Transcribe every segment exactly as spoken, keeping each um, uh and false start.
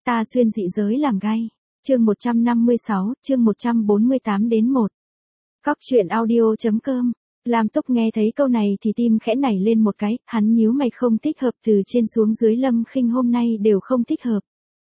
Ta xuyên dị giới làm gay. Chương một trăm năm mươi sáu, chương một trăm bốn mươi tám đến một. Cóc truyện audio chấm com. Lam Túc nghe thấy câu này thì tim khẽ nảy lên một cái, hắn nhíu mày không thích hợp, từ trên xuống dưới Lâm Khinh hôm nay đều không thích hợp.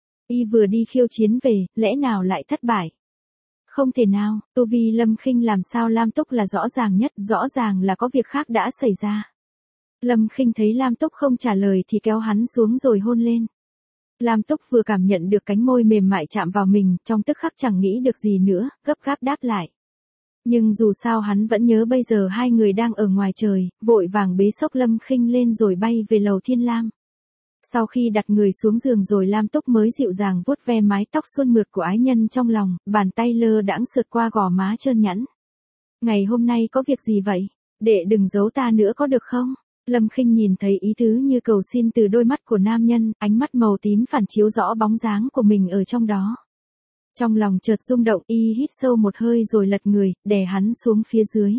Y vừa đi khiêu chiến về, lẽ nào lại thất bại? Không thể nào, tu vi Lâm Khinh làm sao Lam Túc là rõ ràng nhất, rõ ràng là có việc khác đã xảy ra. Lâm Khinh thấy Lam Túc không trả lời thì kéo hắn xuống rồi hôn lên. Lam Túc vừa cảm nhận được cánh môi mềm mại chạm vào mình, trong tức khắc chẳng nghĩ được gì nữa, gấp gáp đáp lại. Nhưng dù sao hắn vẫn nhớ bây giờ hai người đang ở ngoài trời, vội vàng bế xốc Lâm Khinh lên rồi bay về lầu Thiên Lam. Sau khi đặt người xuống giường rồi Lam Túc mới dịu dàng vuốt ve mái tóc xuân mượt của ái nhân trong lòng, bàn tay lơ đãng sượt qua gò má trơn nhẵn. Ngày hôm nay có việc gì vậy? Đệ đừng giấu ta nữa có được không? Lâm Khinh nhìn thấy ý tứ như cầu xin từ đôi mắt của nam nhân, ánh mắt màu tím phản chiếu rõ bóng dáng của mình ở trong đó. Trong lòng chợt rung động, y hít sâu một hơi rồi lật người, đè hắn xuống phía dưới.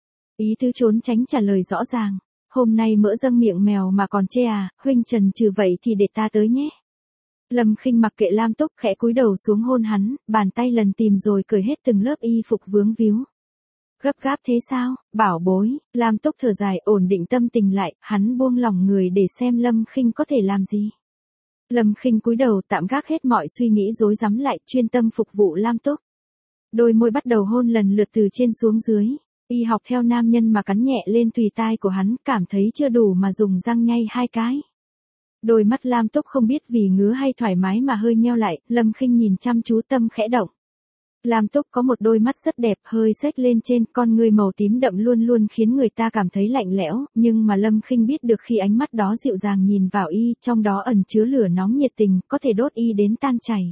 Ý tứ trốn tránh trả lời rõ ràng. Hôm nay mỡ dâng miệng mèo mà còn chê à, huynh trần trừ vậy thì để ta tới nhé. Lâm Khinh mặc kệ Lam Túc khẽ cúi đầu xuống hôn hắn, bàn tay lần tìm rồi cởi hết từng lớp y phục vướng víu. Gấp gáp thế sao, bảo bối, Lam Túc thở dài ổn định tâm tình lại, hắn buông lỏng người để xem Lâm Khinh có thể làm gì. Lâm Khinh cúi đầu tạm gác hết mọi suy nghĩ rối rắm lại, chuyên tâm phục vụ Lam Túc. Đôi môi bắt đầu hôn lần lượt từ trên xuống dưới. Y học theo nam nhân mà cắn nhẹ lên tùy tai của hắn, cảm thấy chưa đủ mà dùng răng nhay hai cái. Đôi mắt Lam Túc không biết vì ngứa hay thoải mái mà hơi nheo lại, Lâm Khinh nhìn chăm chú tâm khẽ động. Lam Túc có một đôi mắt rất đẹp, hơi xếch lên trên, con người màu tím đậm luôn luôn khiến người ta cảm thấy lạnh lẽo, nhưng mà Lâm Khinh biết được khi ánh mắt đó dịu dàng nhìn vào y, trong đó ẩn chứa lửa nóng nhiệt tình, có thể đốt y đến tan chảy.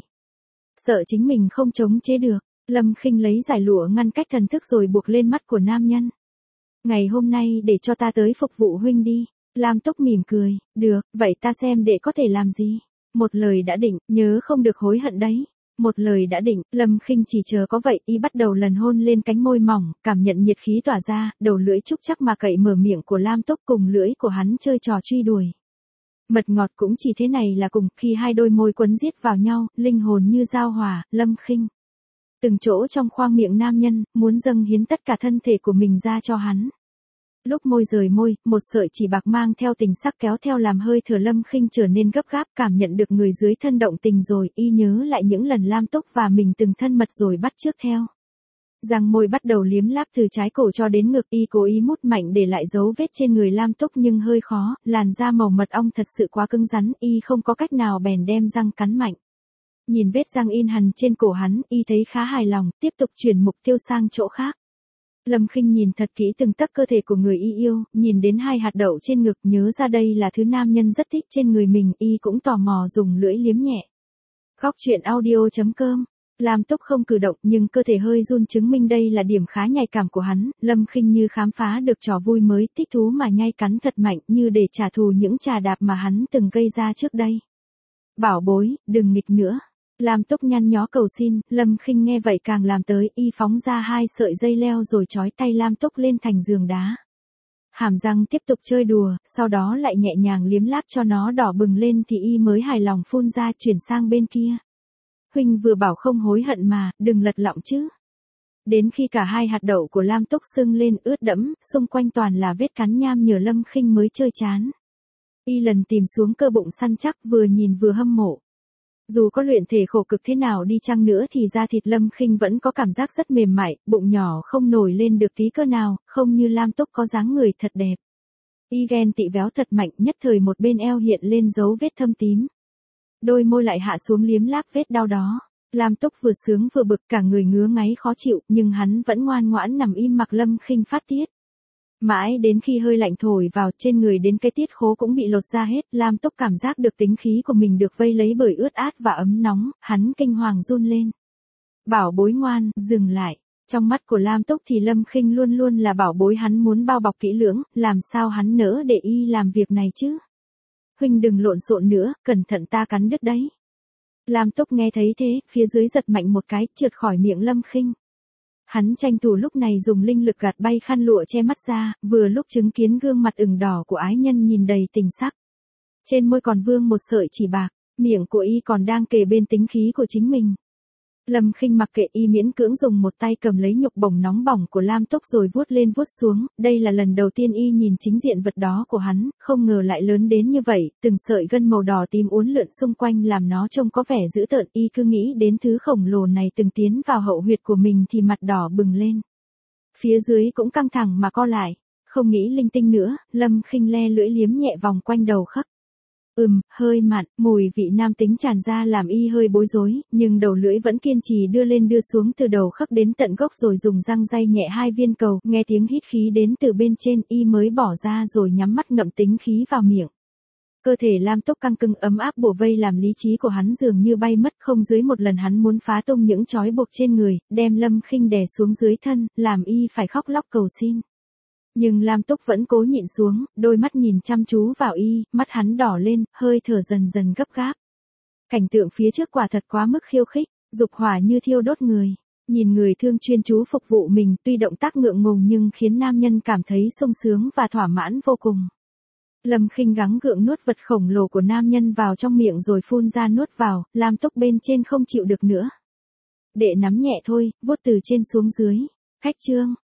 Sợ chính mình không chống chế được, Lâm Khinh lấy giải lụa ngăn cách thần thức rồi buộc lên mắt của nam nhân. Ngày hôm nay để cho ta tới phục vụ huynh đi. Lam Túc mỉm cười, được, vậy ta xem đệ có thể làm gì. Một lời đã định, nhớ không được hối hận đấy. Một lời đã định, Lâm Khinh chỉ chờ có vậy, y bắt đầu lần hôn lên cánh môi mỏng, cảm nhận nhiệt khí tỏa ra, đầu lưỡi trúc chắc mà cậy mở miệng của Lam Túc cùng lưỡi của hắn chơi trò truy đuổi. Mật ngọt cũng chỉ thế này là cùng, khi hai đôi môi quấn giết vào nhau, linh hồn như giao hòa, Lâm Khinh. Từng chỗ trong khoang miệng nam nhân, muốn dâng hiến tất cả thân thể của mình ra cho hắn. Lúc môi rời môi, một sợi chỉ bạc mang theo tình sắc kéo theo làm hơi thở Lâm Khinh trở nên gấp gáp, cảm nhận được người dưới thân động tình rồi, y nhớ lại những lần Lam Túc và mình từng thân mật rồi bắt chước theo. Răng môi bắt đầu liếm láp từ trái cổ cho đến ngực, y cố ý mút mạnh để lại dấu vết trên người Lam Túc nhưng hơi khó, làn da màu mật ong thật sự quá cứng rắn, y không có cách nào bèn đem răng cắn mạnh. Nhìn vết răng in hằn trên cổ hắn, y thấy khá hài lòng, tiếp tục chuyển mục tiêu sang chỗ khác. Lâm Khinh nhìn thật kỹ từng tấc cơ thể của người y yêu, nhìn đến hai hạt đậu trên ngực, nhớ ra đây là thứ nam nhân rất thích trên người mình, y cũng tò mò dùng lưỡi liếm nhẹ. Cóc truyện audio chấm com. Lam Túc không cử động nhưng cơ thể hơi run chứng minh đây là điểm khá nhạy cảm của hắn, Lâm Khinh như khám phá được trò vui mới, thích thú mà nhai cắn thật mạnh như để trả thù những trà đạp mà hắn từng gây ra trước đây. Bảo bối, đừng nghịch nữa. Lam Túc nhăn nhó cầu xin, Lâm Khinh nghe vậy càng làm tới, y phóng ra hai sợi dây leo rồi trói tay Lam Túc lên thành giường đá. Hàm răng tiếp tục chơi đùa, sau đó lại nhẹ nhàng liếm láp cho nó đỏ bừng lên thì y mới hài lòng phun ra chuyển sang bên kia. Huynh vừa bảo không hối hận mà, đừng lật lọng chứ. Đến khi cả hai hạt đậu của Lam Túc sưng lên ướt đẫm, xung quanh toàn là vết cắn nham nhở Lâm Khinh mới chơi chán. Y lần tìm xuống cơ bụng săn chắc vừa nhìn vừa hâm mộ. Dù có luyện thể khổ cực thế nào đi chăng nữa thì da thịt Lâm Khinh vẫn có cảm giác rất mềm mại, bụng nhỏ không nổi lên được tí cơ nào, không như Lam Túc có dáng người thật đẹp. Y ghen tị véo thật mạnh, nhất thời một bên eo hiện lên dấu vết thâm tím. Đôi môi lại hạ xuống liếm láp vết đau đó. Lam Túc vừa sướng vừa bực, cả người ngứa ngáy khó chịu, nhưng hắn vẫn ngoan ngoãn nằm im mặc Lâm Khinh phát tiết. Mãi đến khi hơi lạnh thổi vào trên người đến cái tiết khố cũng bị lột ra hết, Lam Túc cảm giác được tính khí của mình được vây lấy bởi ướt át và ấm nóng, hắn kinh hoàng run lên. Bảo bối ngoan, dừng lại. Trong mắt của Lam Túc thì Lâm Khinh luôn luôn là bảo bối hắn muốn bao bọc kỹ lưỡng, làm sao hắn nỡ để y làm việc này chứ. Huynh đừng lộn xộn nữa, cẩn thận ta cắn đứt đấy. Lam Túc nghe thấy thế, phía dưới giật mạnh một cái, trượt khỏi miệng Lâm Khinh. Hắn tranh thủ lúc này dùng linh lực gạt bay khăn lụa che mắt ra, vừa lúc chứng kiến gương mặt ửng đỏ của ái nhân nhìn đầy tình sắc. Trên môi còn vương một sợi chỉ bạc, Miệng của y còn đang kề bên tính khí của chính mình. Lâm Khinh mặc kệ y miễn cưỡng dùng một tay cầm lấy nhục bổng nóng bỏng của Lam Túc rồi vuốt lên vuốt xuống, đây là lần đầu tiên y nhìn chính diện vật đó của hắn, không ngờ lại lớn đến như vậy, từng sợi gân màu đỏ tím uốn lượn xung quanh làm nó trông có vẻ dữ tợn, y cứ nghĩ đến thứ khổng lồ này từng tiến vào hậu huyệt của mình thì mặt đỏ bừng lên. Phía dưới cũng căng thẳng mà co lại, không nghĩ linh tinh nữa, Lâm Khinh le lưỡi liếm nhẹ vòng quanh đầu khắc. Ừm, hơi mặn, mùi vị nam tính tràn ra làm y hơi bối rối, nhưng đầu lưỡi vẫn kiên trì đưa lên đưa xuống từ đầu khắc đến tận gốc rồi dùng răng day nhẹ hai viên cầu, nghe tiếng hít khí đến từ bên trên y mới bỏ ra rồi nhắm mắt ngậm tính khí vào miệng. Cơ thể Lam Túc căng cứng ấm áp bủa vây làm lý trí của hắn dường như bay mất, không dưới một lần hắn muốn phá tung những trói buộc trên người, đem Lâm Khinh đè xuống dưới thân, làm y phải khóc lóc cầu xin. Nhưng Lam Túc vẫn cố nhịn xuống, đôi mắt nhìn chăm chú vào y, mắt hắn đỏ lên, hơi thở dần dần gấp gáp. Cảnh tượng phía trước quả thật quá mức khiêu khích, dục hỏa như thiêu đốt người. Nhìn người thương chuyên chú phục vụ mình tuy động tác ngượng ngùng nhưng khiến nam nhân cảm thấy sung sướng và thỏa mãn vô cùng. Lâm Khinh gắng gượng nuốt vật khổng lồ của nam nhân vào trong miệng rồi phun ra nuốt vào, Lam Túc bên trên không chịu được nữa. Đệ nắm nhẹ thôi, vuốt từ trên xuống dưới. Khách trương.